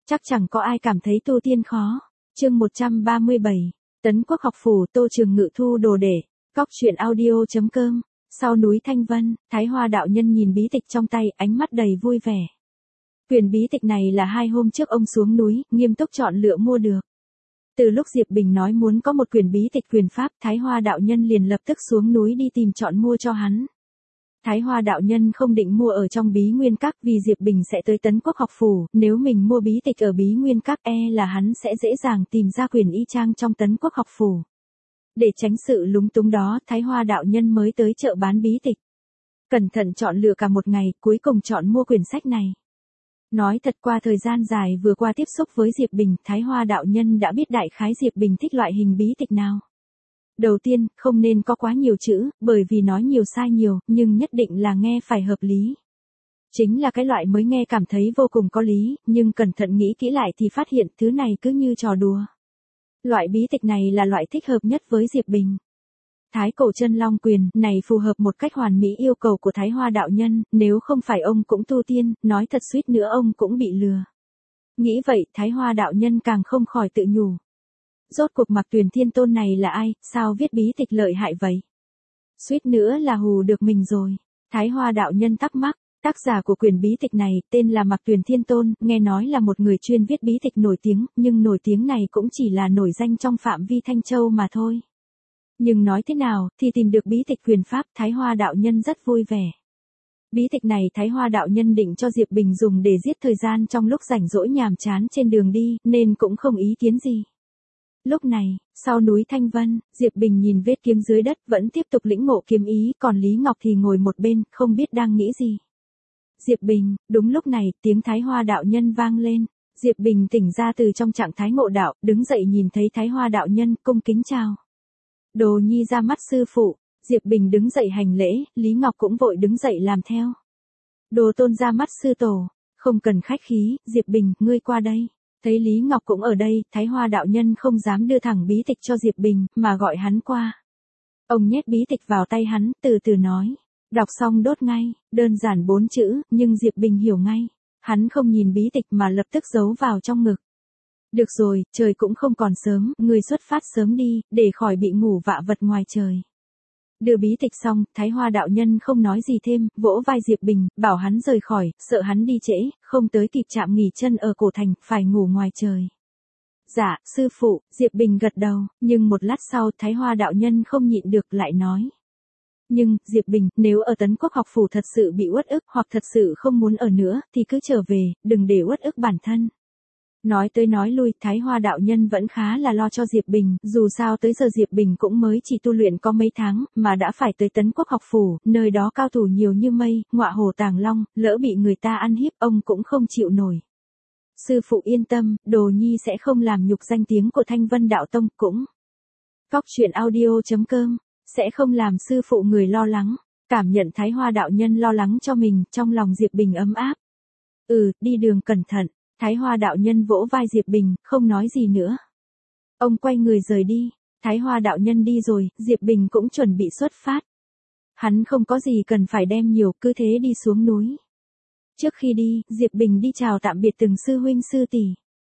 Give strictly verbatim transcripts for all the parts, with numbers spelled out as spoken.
Chắc chẳng có ai cảm thấy tu tiên khó. Chương một trăm ba mươi bảy. Tấn Quốc học phủ, Tô Trường Ngự thu đồ để. Cóc truyện audio.com. Sau núi Thanh Vân, Thái Hoa đạo nhân nhìn bí tịch trong tay, ánh mắt đầy vui vẻ. Quyển bí tịch này là hai hôm trước ông xuống núi, nghiêm túc chọn lựa mua được. Từ lúc Diệp Bình nói muốn có một quyển bí tịch quyền pháp, Thái Hoa đạo nhân liền lập tức xuống núi đi tìm chọn mua cho hắn. Thái Hoa đạo nhân không định mua ở trong Bí Nguyên Các vì Diệp Bình sẽ tới Tấn Quốc học phủ, nếu mình mua bí tịch ở Bí Nguyên Các e là hắn sẽ dễ dàng tìm ra quyển y chang trong Tấn Quốc học phủ. Để tránh sự lúng túng đó, Thái Hoa đạo nhân mới tới chợ bán bí tịch. Cẩn thận chọn lựa cả một ngày, cuối cùng chọn mua quyển sách này. Nói thật, qua thời gian dài vừa qua tiếp xúc với Diệp Bình, Thái Hoa đạo nhân đã biết đại khái Diệp Bình thích loại hình bí tịch nào. Đầu tiên, không nên có quá nhiều chữ, bởi vì nói nhiều sai nhiều, nhưng nhất định là nghe phải hợp lý. Chính là cái loại mới nghe cảm thấy vô cùng có lý, nhưng cẩn thận nghĩ kỹ lại thì phát hiện thứ này cứ như trò đùa. Loại bí tịch này là loại thích hợp nhất với Diệp Bình. Thái cổ chân long quyền này phù hợp một cách hoàn mỹ yêu cầu của Thái Hoa đạo nhân, nếu không phải ông cũng tu tiên, nói thật suýt nữa ông cũng bị lừa. Nghĩ vậy, Thái Hoa đạo nhân càng không khỏi tự nhủ. Rốt cuộc Mạc Tuyền Thiên Tôn này là ai, sao viết bí tịch lợi hại vậy? Suýt nữa là hù được mình rồi. Thái Hoa đạo nhân thắc mắc, tác giả của quyển bí tịch này tên là Mạc Tuyền Thiên Tôn, nghe nói là một người chuyên viết bí tịch nổi tiếng, nhưng nổi tiếng này cũng chỉ là nổi danh trong phạm vi Thanh Châu mà thôi. Nhưng nói thế nào, thì tìm được bí tịch quyền pháp, Thái Hoa đạo nhân rất vui vẻ. Bí tịch này Thái Hoa đạo nhân định cho Diệp Bình dùng để giết thời gian trong lúc rảnh rỗi nhàm chán trên đường đi, nên cũng không ý kiến gì. Lúc này, sau núi Thanh Vân, Diệp Bình nhìn vết kiếm dưới đất vẫn tiếp tục lĩnh ngộ kiếm ý, còn Lý Ngọc thì ngồi một bên, không biết đang nghĩ gì. Diệp Bình, đúng lúc này, tiếng Thái Hoa đạo nhân vang lên. Diệp Bình tỉnh ra từ trong trạng thái ngộ đạo, đứng dậy nhìn thấy Thái Hoa đạo nhân, cung kính chào. Đồ nhi ra mắt sư phụ. Diệp Bình đứng dậy hành lễ, Lý Ngọc cũng vội đứng dậy làm theo. Đồ tôn ra mắt sư tổ. Không cần khách khí, Diệp Bình, ngươi qua đây. Thấy Lý Ngọc cũng ở đây, Thái Hoa đạo nhân không dám đưa thẳng bí tịch cho Diệp Bình, mà gọi hắn qua. Ông nhét bí tịch vào tay hắn, từ từ nói. Đọc xong đốt ngay, đơn giản bốn chữ, nhưng Diệp Bình hiểu ngay. Hắn không nhìn bí tịch mà lập tức giấu vào trong ngực. Được rồi, trời cũng không còn sớm, ngươi xuất phát sớm đi, để khỏi bị ngủ vạ vật ngoài trời. Đưa bí tịch xong, Thái Hoa đạo nhân không nói gì thêm, vỗ vai Diệp Bình, bảo hắn rời khỏi, sợ hắn đi trễ, không tới kịp chạm nghỉ chân ở cổ thành, phải ngủ ngoài trời. Dạ, sư phụ, Diệp Bình gật đầu, nhưng một lát sau Thái Hoa đạo nhân không nhịn được lại nói. Nhưng, Diệp Bình, nếu ở Tấn Quốc học phủ thật sự bị uất ức hoặc thật sự không muốn ở nữa, thì cứ trở về, đừng để uất ức bản thân. Nói tới nói lui, Thái Hoa đạo nhân vẫn khá là lo cho Diệp Bình, dù sao tới giờ Diệp Bình cũng mới chỉ tu luyện có mấy tháng, mà đã phải tới Tấn Quốc học phủ, nơi đó cao thủ nhiều như mây, ngọa hổ tàng long, lỡ bị người ta ăn hiếp ông cũng không chịu nổi. Sư phụ yên tâm, đồ nhi sẽ không làm nhục danh tiếng của Thanh Vân đạo tông, cũng. Cóc truyện audio.com, sẽ không làm sư phụ người lo lắng. Cảm nhận Thái Hoa đạo nhân lo lắng cho mình, trong lòng Diệp Bình ấm áp. Ừ, đi đường cẩn thận. Thái Hoa đạo nhân vỗ vai Diệp Bình, không nói gì nữa. Ông quay người rời đi. Thái Hoa đạo nhân đi rồi, Diệp Bình cũng chuẩn bị xuất phát. Hắn không có gì cần phải đem nhiều, cứ thế đi xuống núi. Trước khi đi, Diệp Bình đi chào tạm biệt từng sư huynh sư tỷ.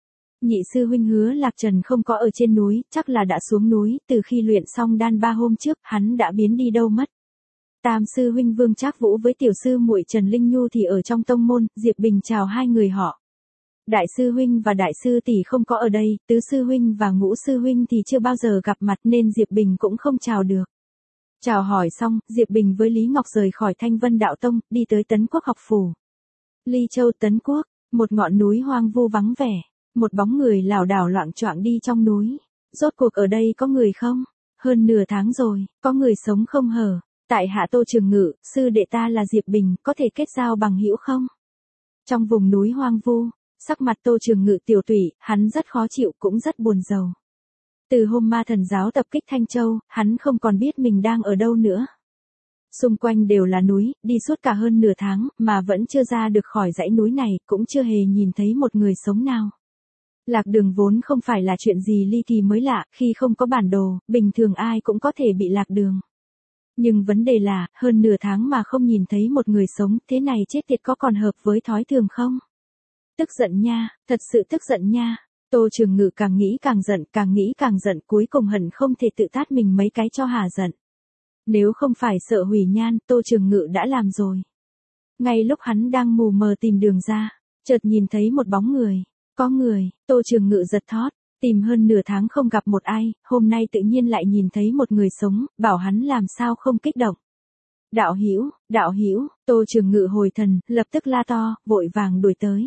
Nhị sư huynh Hứa Lạc Trần không có ở trên núi, chắc là đã xuống núi, từ khi luyện xong đan ba hôm trước, hắn đã biến đi đâu mất. Tam sư huynh Vương Trác Vũ với tiểu sư muội Trần Linh Nhu thì ở trong tông môn, Diệp Bình chào hai người họ. Đại sư huynh và đại sư tỷ không có ở đây, tứ sư huynh và ngũ sư huynh thì chưa bao giờ gặp mặt nên Diệp Bình cũng không chào được. Chào hỏi xong, Diệp Bình với Lý Ngọc rời khỏi Thanh Vân đạo tông, đi tới Tấn Quốc học phủ. Ly Châu Tấn Quốc, một ngọn núi hoang vu vắng vẻ, một bóng người lảo đảo loạng choạng đi trong núi. Rốt cuộc ở đây có người không? Hơn nửa tháng rồi, có người sống không hở? Tại hạ Tô Trường Ngự, sư đệ ta là Diệp Bình, có thể kết giao bằng hữu không? Trong vùng núi hoang vu, sắc mặt Tô Trường Ngự tiểu tụy, hắn rất khó chịu cũng rất buồn rầu. Từ hôm ma thần giáo tập kích Thanh Châu, hắn không còn biết mình đang ở đâu nữa. Xung quanh đều là núi, đi suốt cả hơn nửa tháng, mà vẫn chưa ra được khỏi dãy núi này, cũng chưa hề nhìn thấy một người sống nào. Lạc đường vốn không phải là chuyện gì ly kỳ mới lạ, khi không có bản đồ, bình thường ai cũng có thể bị lạc đường. Nhưng vấn đề là, hơn nửa tháng mà không nhìn thấy một người sống, thế này chết tiệt có còn hợp với thói thường không? Tức giận nha, thật sự tức giận nha. Tô Trường Ngự càng nghĩ càng giận, càng nghĩ càng giận, cuối cùng hận không thể tự tát mình mấy cái cho hả giận. Nếu không phải sợ hủy nhan, Tô Trường Ngự đã làm rồi. Ngay lúc hắn đang mù mờ tìm đường ra, chợt nhìn thấy một bóng người. Có người, Tô Trường Ngự giật thót, tìm hơn nửa tháng không gặp một ai, hôm nay tự nhiên lại nhìn thấy một người sống, bảo hắn làm sao không kích động. Đạo hữu, đạo hữu, Tô Trường Ngự hồi thần, lập tức la to, vội vàng đuổi tới.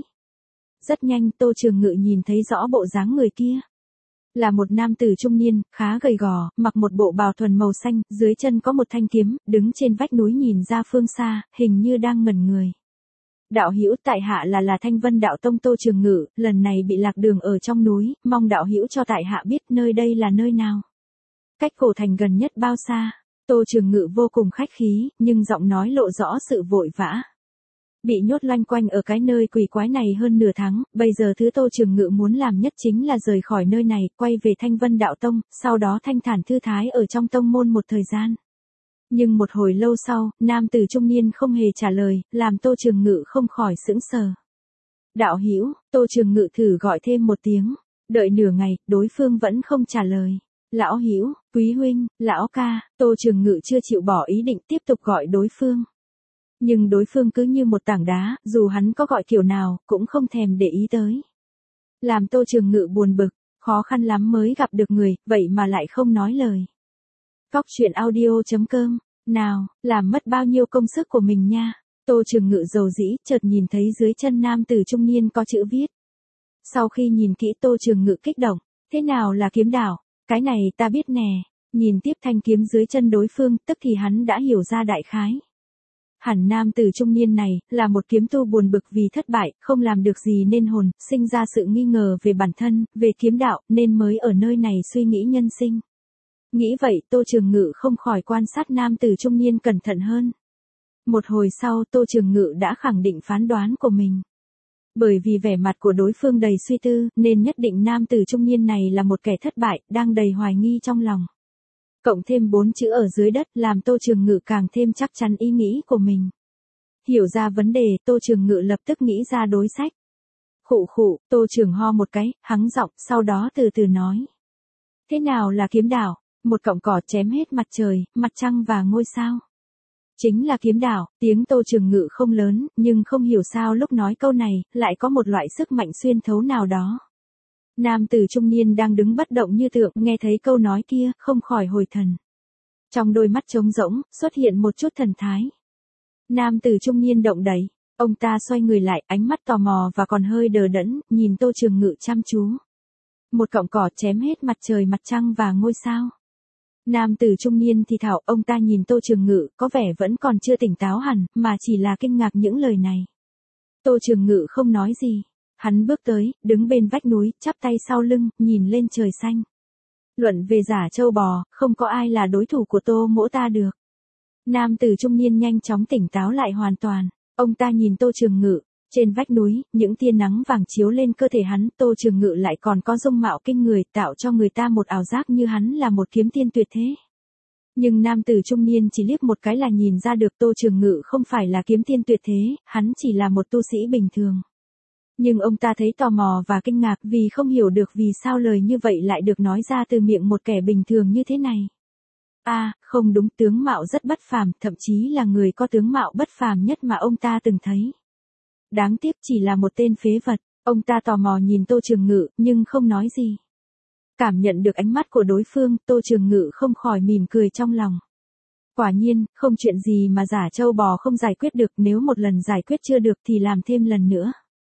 Rất nhanh Tô Trường Ngự nhìn thấy rõ bộ dáng người kia. Là một nam tử trung niên, khá gầy gò, mặc một bộ bào thuần màu xanh, dưới chân có một thanh kiếm, đứng trên vách núi nhìn ra phương xa, hình như đang ngẩn người. Đạo hữu, tại hạ là là Thanh Vân Đạo Tông Tô Trường Ngự, lần này bị lạc đường ở trong núi, mong đạo hữu cho tại hạ biết nơi đây là nơi nào. Cách cổ thành gần nhất bao xa? Tô Trường Ngự vô cùng khách khí, nhưng giọng nói lộ rõ sự vội vã. Bị nhốt loanh quanh ở cái nơi quỷ quái này hơn nửa tháng, bây giờ thứ Tô Trường Ngự muốn làm nhất chính là rời khỏi nơi này, quay về Thanh Vân Đạo Tông, sau đó thanh thản thư thái ở trong tông môn một thời gian. Nhưng một hồi lâu sau, nam tử trung niên không hề trả lời, làm Tô Trường Ngự không khỏi sững sờ. Đạo hữu, Tô Trường Ngự thử gọi thêm một tiếng, đợi nửa ngày, đối phương vẫn không trả lời. Lão hữu, quý huynh, lão ca, Tô Trường Ngự chưa chịu bỏ ý định tiếp tục gọi đối phương. Nhưng đối phương cứ như một tảng đá, dù hắn có gọi kiểu nào, cũng không thèm để ý tới. Làm Tô Trường Ngự buồn bực, khó khăn lắm mới gặp được người, vậy mà lại không nói lời. Góc truyện audio chấm com, nào, làm mất bao nhiêu công sức của mình nha. Tô Trường Ngự dầu dĩ, chợt nhìn thấy dưới chân nam tử trung niên có chữ viết. Sau khi nhìn kỹ Tô Trường Ngự kích động, thế nào là kiếm đạo? Cái này ta biết nè. Nhìn tiếp thanh kiếm dưới chân đối phương, tức thì hắn đã hiểu ra đại khái. Hẳn nam tử trung niên này, là một kiếm tu buồn bực vì thất bại, không làm được gì nên hồn, sinh ra sự nghi ngờ về bản thân, về kiếm đạo, nên mới ở nơi này suy nghĩ nhân sinh. Nghĩ vậy, Tô Trường Ngự không khỏi quan sát nam tử trung niên cẩn thận hơn. Một hồi sau, Tô Trường Ngự đã khẳng định phán đoán của mình. Bởi vì vẻ mặt của đối phương đầy suy tư, nên nhất định nam tử trung niên này là một kẻ thất bại, đang đầy hoài nghi trong lòng. Cộng thêm bốn chữ ở dưới đất làm Tô Trường Ngự càng thêm chắc chắn ý nghĩ của mình. Hiểu ra vấn đề, Tô Trường Ngự lập tức nghĩ ra đối sách. Khụ khụ, Tô Trường ho một cái, hắng giọng, sau đó từ từ nói. Thế nào là kiếm đạo? Một cọng cỏ chém hết mặt trời, mặt trăng và ngôi sao. Chính là kiếm đạo. Tiếng Tô Trường Ngự không lớn, nhưng không hiểu sao lúc nói câu này, lại có một loại sức mạnh xuyên thấu nào đó. Nam tử trung niên đang đứng bất động như tượng, nghe thấy câu nói kia, không khỏi hồi thần. Trong đôi mắt trống rỗng, xuất hiện một chút thần thái. Nam tử trung niên động đậy, ông ta xoay người lại, ánh mắt tò mò và còn hơi đờ đẫn, nhìn Tô Trường Ngự chăm chú. Một cọng cỏ chém hết mặt trời, mặt trăng và ngôi sao. Nam tử trung niên thì thào, ông ta nhìn Tô Trường Ngự, có vẻ vẫn còn chưa tỉnh táo hẳn, mà chỉ là kinh ngạc những lời này. Tô Trường Ngự không nói gì. Hắn bước tới, đứng bên vách núi, chắp tay sau lưng, nhìn lên trời xanh. Luận về giả châu bò, không có ai là đối thủ của Tô mỗ ta được. Nam tử trung niên nhanh chóng tỉnh táo lại hoàn toàn. Ông ta nhìn Tô Trường Ngự, trên vách núi, những tia nắng vàng chiếu lên cơ thể hắn, Tô Trường Ngự lại còn có dung mạo kinh người, tạo cho người ta một ảo giác như hắn là một kiếm tiên tuyệt thế. Nhưng nam tử trung niên chỉ liếc một cái là nhìn ra được Tô Trường Ngự không phải là kiếm tiên tuyệt thế, hắn chỉ là một tu sĩ bình thường. Nhưng ông ta thấy tò mò và kinh ngạc vì không hiểu được vì sao lời như vậy lại được nói ra từ miệng một kẻ bình thường như thế này. A, à, không đúng, tướng mạo rất bất phàm, thậm chí là người có tướng mạo bất phàm nhất mà ông ta từng thấy. Đáng tiếc chỉ là một tên phế vật. Ông ta tò mò nhìn Tô Trường Ngự, nhưng không nói gì. Cảm nhận được ánh mắt của đối phương, Tô Trường Ngự không khỏi mỉm cười trong lòng. Quả nhiên, không chuyện gì mà giả châu bò không giải quyết được, nếu một lần giải quyết chưa được thì làm thêm lần nữa.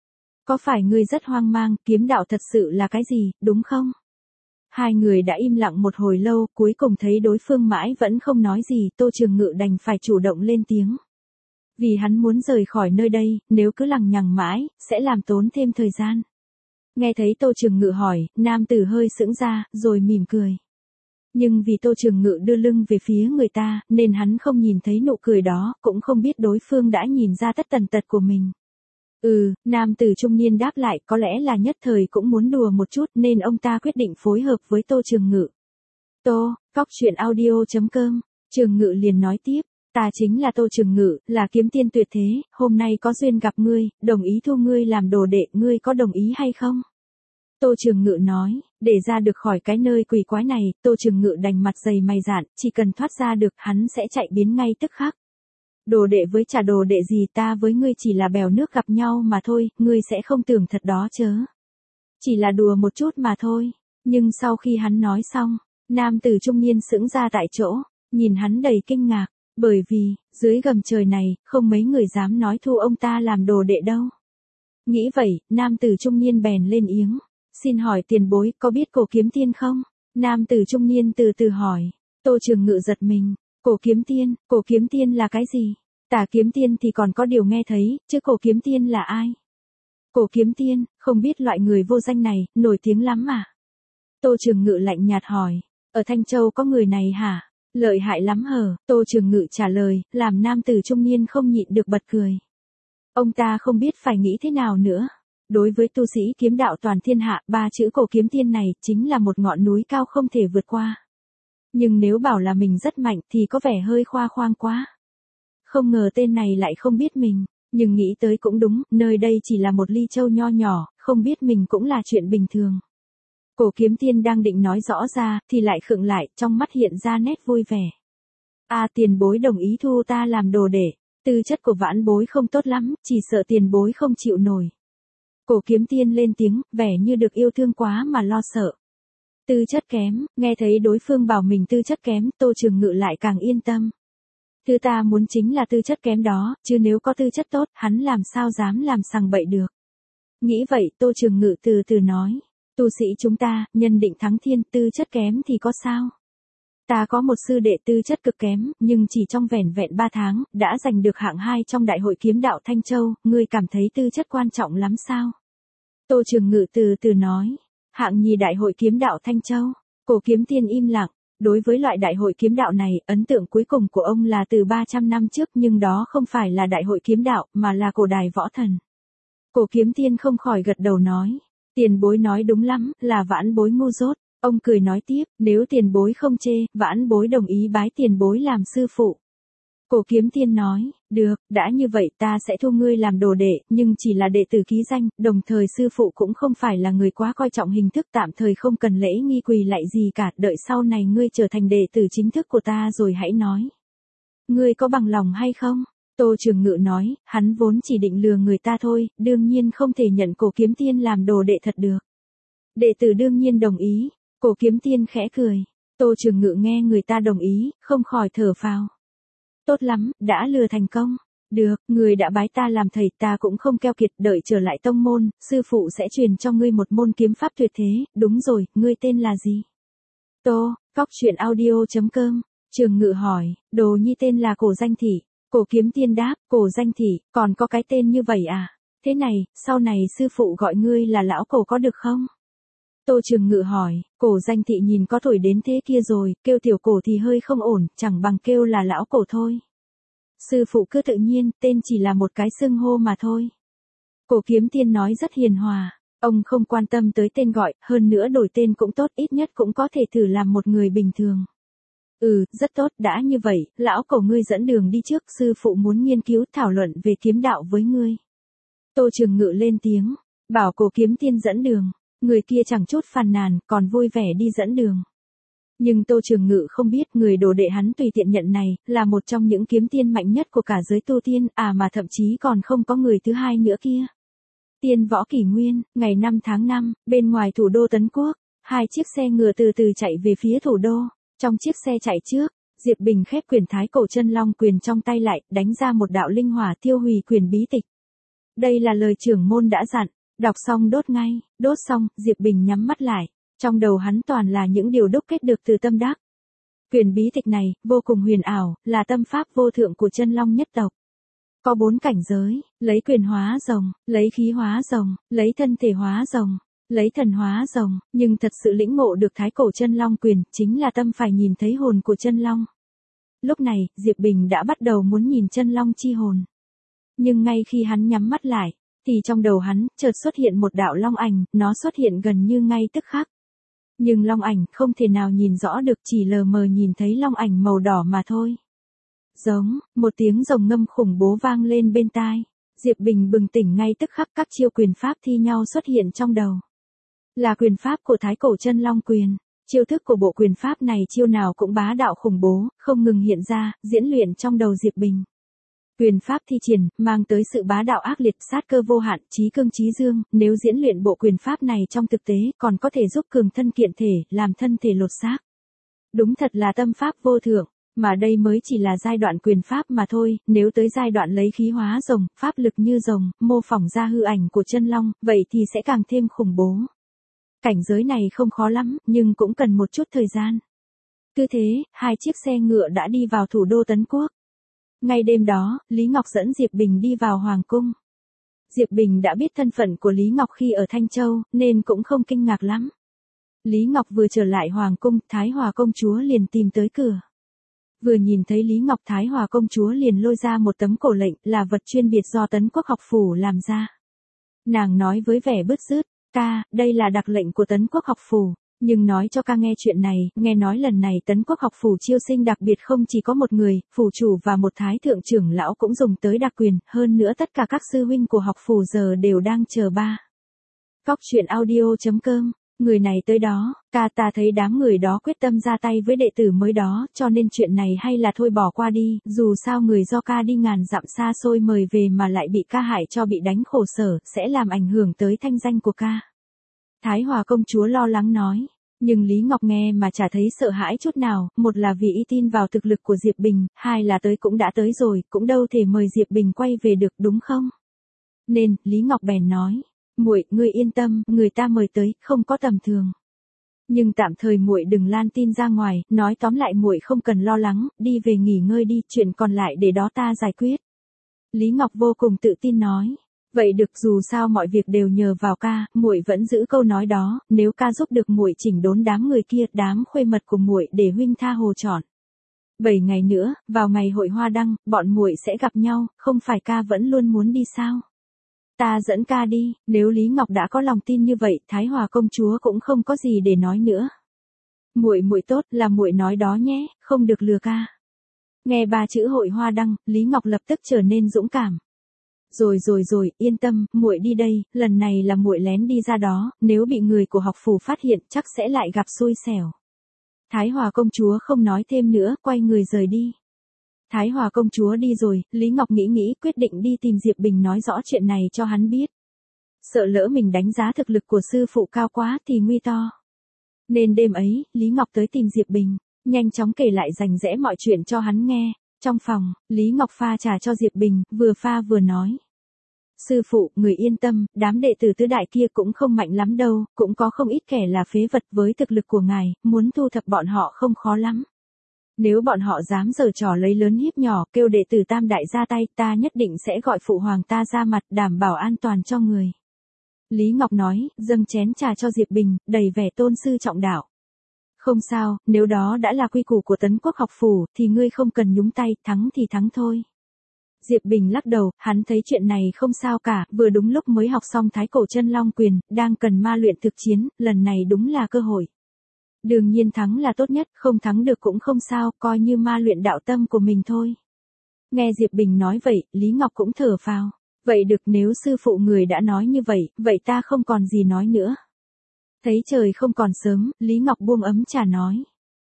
Có phải ngươi rất hoang mang, kiếm đạo thật sự là cái gì, đúng không? Hai người đã im lặng một hồi lâu, cuối cùng thấy đối phương mãi vẫn không nói gì, Tô Trường Ngự đành phải chủ động lên tiếng. Vì hắn muốn rời khỏi nơi đây, nếu cứ lằng nhằng mãi, sẽ làm tốn thêm thời gian. Nghe thấy Tô Trường Ngự hỏi, nam tử hơi sững ra, rồi mỉm cười. Nhưng vì Tô Trường Ngự đưa lưng về phía người ta, nên hắn không nhìn thấy nụ cười đó, cũng không biết đối phương đã nhìn ra tất tần tật của mình. Ừ, nam tử trung niên đáp lại, có lẽ là nhất thời cũng muốn đùa một chút nên ông ta quyết định phối hợp với Tô Trường Ngự. Tô, góc truyện audio chấm com, Trường Ngự liền nói tiếp, Ta chính là Tô Trường Ngự, là kiếm tiên tuyệt thế, hôm nay có duyên gặp ngươi, đồng ý thu ngươi làm đồ đệ, ngươi có đồng ý hay không? Tô Trường Ngự nói, để ra được khỏi cái nơi quỷ quái này, Tô Trường Ngự đành mặt dày mày dạn, chỉ cần thoát ra được hắn sẽ chạy biến ngay tức khắc. Đồ đệ với chả đồ đệ gì, ta với ngươi chỉ là bèo nước gặp nhau mà thôi, ngươi sẽ không tưởng thật đó chớ. Chỉ là đùa một chút mà thôi. Nhưng sau khi hắn nói xong, nam tử trung niên sững ra tại chỗ, nhìn hắn đầy kinh ngạc, bởi vì, dưới gầm trời này, không mấy người dám nói thu ông ta làm đồ đệ đâu. Nghĩ vậy, nam tử trung niên bèn lên tiếng, xin hỏi tiền bối có biết Cổ Kiếm Tiên không? Nam tử trung niên từ từ hỏi, Tô Trường Ngự giật mình, Cổ Kiếm Tiên, Cổ Kiếm Tiên là cái gì? Tả Kiếm Tiên thì còn có điều nghe thấy, chứ Cổ Kiếm Tiên là ai? Cổ Kiếm Tiên, không biết loại người vô danh này, nổi tiếng lắm mà. Tô Trường Ngự lạnh nhạt hỏi, ở Thanh Châu có người này hả? Lợi hại lắm hở, Tô Trường Ngự trả lời, làm nam tử trung niên không nhịn được bật cười. Ông ta không biết phải nghĩ thế nào nữa. Đối với tu sĩ kiếm đạo toàn thiên hạ, ba chữ Cổ Kiếm Tiên này chính là một ngọn núi cao không thể vượt qua. Nhưng nếu bảo là mình rất mạnh thì có vẻ hơi khoa khoang quá. Không ngờ tên này lại không biết mình, nhưng nghĩ tới cũng đúng, nơi đây chỉ là một ly châu nho nhỏ, không biết mình cũng là chuyện bình thường. Cổ Kiếm Tiên đang định nói rõ ra, thì lại khựng lại, trong mắt hiện ra nét vui vẻ. À, tiền bối đồng ý thu ta làm đồ đệ, tư chất của vãn bối không tốt lắm, chỉ sợ tiền bối không chịu nổi. Cổ Kiếm Tiên lên tiếng, vẻ như được yêu thương quá mà lo sợ. Tư chất kém, nghe thấy đối phương bảo mình tư chất kém, Tô Trường Ngự lại càng yên tâm. Thứ ta muốn chính là tư chất kém đó, chứ nếu có tư chất tốt, hắn làm sao dám làm sằng bậy được. Nghĩ vậy, Tô Trường Ngự từ từ nói, tu sĩ chúng ta, nhân định thắng thiên, tư chất kém thì có sao? Ta có một sư đệ tư chất cực kém, nhưng chỉ trong vẻn vẹn ba tháng, đã giành được hạng hai trong Đại hội Kiếm Đạo Thanh Châu, ngươi cảm thấy tư chất quan trọng lắm sao? Tô Trường Ngự từ từ nói, hạng nhì Đại hội Kiếm Đạo Thanh Châu. Cổ Kiếm Tiên im lặng, đối với loại Đại hội Kiếm Đạo này, ấn tượng cuối cùng của ông là từ ba trăm năm trước, nhưng đó không phải là Đại hội Kiếm Đạo, mà là cổ đài võ thần. Cổ Kiếm Tiên không khỏi gật đầu nói, tiền bối nói đúng lắm, là vãn bối ngu dốt. Ông cười nói tiếp, nếu tiền bối không chê, vãn bối đồng ý bái tiền bối làm sư phụ. Cổ Kiếm Tiên nói, được, đã như vậy ta sẽ thu ngươi làm đồ đệ, nhưng chỉ là đệ tử ký danh, đồng thời sư phụ cũng không phải là người quá coi trọng hình thức, tạm thời không cần lễ nghi quỳ lạy gì cả, đợi sau này ngươi trở thành đệ tử chính thức của ta rồi hãy nói. Ngươi có bằng lòng hay không? Tô Trường Ngự nói, hắn vốn chỉ định lừa người ta thôi, đương nhiên không thể nhận Cổ Kiếm Tiên làm đồ đệ thật được. Đệ tử đương nhiên đồng ý. Cổ Kiếm Tiên khẽ cười. Tô Trường Ngự nghe người ta đồng ý, không khỏi thở phào. Tốt lắm, đã lừa thành công. Được, người đã bái ta làm thầy, ta cũng không keo kiệt, đợi trở lại tông môn, sư phụ sẽ truyền cho ngươi một môn kiếm pháp tuyệt thế. Đúng rồi, ngươi tên là gì? Tô, Cóc Truyện Audio chấm com. Trường Ngự hỏi, đồ nhi tên là Cổ Danh Thị. Cổ Kiếm Tiên đáp, Cổ Danh Thị, còn có cái tên như vậy à? Thế này, sau này sư phụ gọi ngươi là lão Cổ có được không? Tô Trường Ngự hỏi, Cổ Danh Thị nhìn có tuổi đến thế kia rồi, kêu tiểu Cổ thì hơi không ổn, chẳng bằng kêu là lão Cổ thôi. Sư phụ cứ tự nhiên, tên chỉ là một cái xưng hô mà thôi. Cổ Kiếm Tiên nói rất hiền hòa, ông không quan tâm tới tên gọi, hơn nữa đổi tên cũng tốt, ít nhất cũng có thể thử làm một người bình thường. Ừ, rất tốt, đã như vậy, lão Cổ ngươi dẫn đường đi trước, sư phụ muốn nghiên cứu thảo luận về kiếm đạo với ngươi. Tô Trường Ngự lên tiếng, bảo Cổ Kiếm Tiên dẫn đường. Người kia chẳng chút phàn nàn, còn vui vẻ đi dẫn đường. Nhưng Tô Trường Ngự không biết người đồ đệ hắn tùy tiện nhận này, là một trong những kiếm tiên mạnh nhất của cả giới tu tiên, à mà thậm chí còn không có người thứ hai nữa kia. Tiên Võ Kỷ Nguyên, ngày năm tháng năm, bên ngoài thủ đô Tấn Quốc, hai chiếc xe ngựa từ từ chạy về phía thủ đô. Trong chiếc xe chạy trước, Diệp Bình khép quyền thái cổ chân long quyền trong tay lại, đánh ra một đạo linh hỏa tiêu hủy quyền bí tịch. Đây là lời trưởng môn đã dặn. Đọc xong đốt ngay, đốt xong, Diệp Bình nhắm mắt lại, trong đầu hắn toàn là những điều đúc kết được từ tâm đắc. Quyền bí tịch này, vô cùng huyền ảo, là tâm pháp vô thượng của chân long nhất tộc. Có bốn cảnh giới, lấy quyền hóa rồng, lấy khí hóa rồng, lấy thân thể hóa rồng, lấy thần hóa rồng, nhưng thật sự lĩnh ngộ được thái cổ chân long quyền, chính là tâm phải nhìn thấy hồn của chân long. Lúc này, Diệp Bình đã bắt đầu muốn nhìn chân long chi hồn. Nhưng ngay khi hắn nhắm mắt lại, thì trong đầu hắn, chợt xuất hiện một đạo long ảnh, nó xuất hiện gần như ngay tức khắc. Nhưng long ảnh không thể nào nhìn rõ được, chỉ lờ mờ nhìn thấy long ảnh màu đỏ mà thôi. Giống, một tiếng rồng ngâm khủng bố vang lên bên tai. Diệp Bình bừng tỉnh ngay tức khắc, các chiêu quyền pháp thi nhau xuất hiện trong đầu. Là quyền pháp của Thái Cổ Chân Long Quyền. Chiêu thức của bộ quyền pháp này chiêu nào cũng bá đạo khủng bố, không ngừng hiện ra, diễn luyện trong đầu Diệp Bình. Quyền pháp thi triển, mang tới sự bá đạo ác liệt, sát cơ vô hạn, chí cương chí dương, nếu diễn luyện bộ quyền pháp này trong thực tế, còn có thể giúp cường thân kiện thể, làm thân thể lột xác. Đúng thật là tâm pháp vô thượng, mà đây mới chỉ là giai đoạn quyền pháp mà thôi, nếu tới giai đoạn lấy khí hóa rồng, pháp lực như rồng, mô phỏng ra hư ảnh của chân long, vậy thì sẽ càng thêm khủng bố. Cảnh giới này không khó lắm, nhưng cũng cần một chút thời gian. Cứ thế, hai chiếc xe ngựa đã đi vào thủ đô Tấn Quốc. Ngay đêm đó, Lý Ngọc dẫn Diệp Bình đi vào Hoàng Cung. Diệp Bình đã biết thân phận của Lý Ngọc khi ở Thanh Châu, nên cũng không kinh ngạc lắm. Lý Ngọc vừa trở lại Hoàng Cung, Thái Hòa Công Chúa liền tìm tới cửa. Vừa nhìn thấy Lý Ngọc, Thái Hòa Công Chúa liền lôi ra một tấm cổ lệnh, là vật chuyên biệt do Tấn Quốc học phủ làm ra. Nàng nói với vẻ bứt rứt, ca, đây là đặc lệnh của Tấn Quốc học phủ. Nhưng nói cho ca nghe chuyện này, nghe nói lần này Tấn Quốc học phủ chiêu sinh đặc biệt không chỉ có một người, phủ chủ và một thái thượng trưởng lão cũng dùng tới đặc quyền, hơn nữa tất cả các sư huynh của học phủ giờ đều đang chờ ba. Cóc truyện audio chấm com, người này tới đó, ca ta thấy đám người đó quyết tâm ra tay với đệ tử mới đó, cho nên chuyện này hay là thôi bỏ qua đi, dù sao người do ca đi ngàn dặm xa xôi mời về mà lại bị ca hại cho bị đánh khổ sở, sẽ làm ảnh hưởng tới thanh danh của ca. Thái Hòa Công Chúa lo lắng nói, nhưng Lý Ngọc nghe mà chả thấy sợ hãi chút nào, một là vì y tin vào thực lực của Diệp Bình, hai là tới cũng đã tới rồi, cũng đâu thể mời Diệp Bình quay về được đúng không? Nên, Lý Ngọc bèn nói, muội, ngươi yên tâm, người ta mời tới, không có tầm thường. Nhưng tạm thời muội đừng lan tin ra ngoài, nói tóm lại muội không cần lo lắng, đi về nghỉ ngơi đi, chuyện còn lại để đó ta giải quyết. Lý Ngọc vô cùng tự tin nói. Vậy được, dù sao mọi việc đều nhờ vào ca, muội vẫn giữ câu nói đó, nếu ca giúp được muội chỉnh đốn đám người kia, đám khuê mật của muội để huynh tha hồ chọn. Bảy ngày nữa, vào ngày hội hoa đăng, bọn muội sẽ gặp nhau, không phải ca vẫn luôn muốn đi sao? Ta dẫn ca đi, nếu Lý Ngọc đã có lòng tin như vậy, Thái Hòa Công Chúa cũng không có gì để nói nữa. Muội muội tốt, là muội nói đó nhé, không được lừa ca. Nghe ba chữ hội hoa đăng, Lý Ngọc lập tức trở nên dũng cảm. Rồi rồi rồi, yên tâm, muội đi đây, lần này là muội lén đi ra đó, nếu bị người của học phủ phát hiện chắc sẽ lại gặp xui xẻo. Thái Hòa Công Chúa không nói thêm nữa, quay người rời đi. Thái Hòa Công Chúa đi rồi, Lý Ngọc nghĩ nghĩ quyết định đi tìm Diệp Bình nói rõ chuyện này cho hắn biết. Sợ lỡ mình đánh giá thực lực của sư phụ cao quá thì nguy to. Nên đêm ấy, Lý Ngọc tới tìm Diệp Bình, nhanh chóng kể lại rành rẽ mọi chuyện cho hắn nghe. Trong phòng, Lý Ngọc pha trà cho Diệp Bình, vừa pha vừa nói. Sư phụ, người yên tâm, đám đệ tử tứ đại kia cũng không mạnh lắm đâu, cũng có không ít kẻ là phế vật với thực lực của ngài, muốn thu thập bọn họ không khó lắm. Nếu bọn họ dám giở trò lấy lớn hiếp nhỏ, kêu đệ tử tam đại ra tay, ta nhất định sẽ gọi phụ hoàng ta ra mặt, đảm bảo an toàn cho người. Lý Ngọc nói, dâng chén trà cho Diệp Bình, đầy vẻ tôn sư trọng đạo. Không sao, nếu đó đã là quy củ của Tấn Quốc học phủ, thì ngươi không cần nhúng tay, thắng thì thắng thôi. Diệp Bình lắc đầu, hắn thấy chuyện này không sao cả, vừa đúng lúc mới học xong Thái Cổ Chân Long Quyền, đang cần ma luyện thực chiến, lần này đúng là cơ hội. Đương nhiên thắng là tốt nhất, không thắng được cũng không sao, coi như ma luyện đạo tâm của mình thôi. Nghe Diệp Bình nói vậy, Lý Ngọc cũng thở phào. Vậy được, nếu sư phụ người đã nói như vậy, vậy ta không còn gì nói nữa. Thấy trời không còn sớm, Lý Ngọc buông ấm trà nói.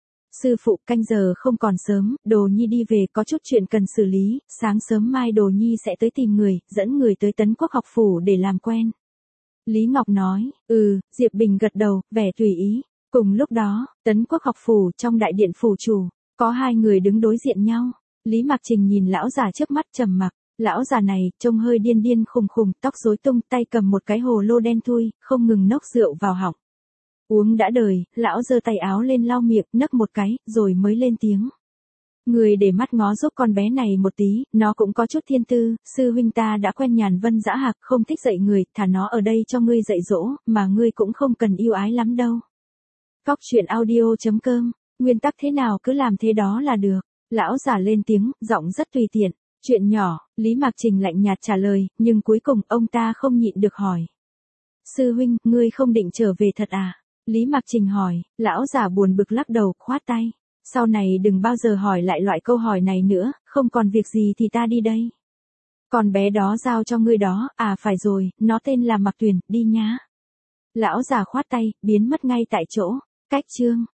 Sư phụ, canh giờ không còn sớm, Đồ Nhi đi về, có chút chuyện cần xử lý, sáng sớm mai Đồ Nhi sẽ tới tìm người, dẫn người tới Tấn Quốc học phủ để làm quen. Lý Ngọc nói, ừ, Diệp Bình gật đầu, vẻ tùy ý. Cùng lúc đó, Tấn Quốc học phủ, trong đại điện phủ chủ, có hai người đứng đối diện nhau. Lý Mạc Trình nhìn lão già trước mắt trầm mặc. Lão già này, trông hơi điên điên khùng khùng, tóc rối tung, tay cầm một cái hồ lô đen thui, không ngừng nốc rượu vào họng. Uống đã đời, lão giơ tay áo lên lau miệng, nấc một cái, rồi mới lên tiếng. Người để mắt ngó giúp con bé này một tí, nó cũng có chút thiên tư, sư huynh ta đã quen nhàn vân dã hạc, không thích dạy người, thả nó ở đây cho ngươi dạy dỗ, mà ngươi cũng không cần yêu ái lắm đâu. Cóc truyện audio chấm com, nguyên tắc thế nào cứ làm thế đó là được. Lão già lên tiếng, giọng rất tùy tiện. Chuyện nhỏ, Lý Mạc Trình lạnh nhạt trả lời, nhưng cuối cùng ông ta không nhịn được hỏi. Sư huynh, ngươi không định trở về thật à? Lý Mạc Trình hỏi, lão già buồn bực lắc đầu, khoát tay. Sau này đừng bao giờ hỏi lại loại câu hỏi này nữa, không còn việc gì thì ta đi đây. Con bé đó giao cho ngươi đó, à phải rồi, nó tên là Mạc Tuyền, đi nhá. Lão già khoát tay, biến mất ngay tại chỗ. Cách chương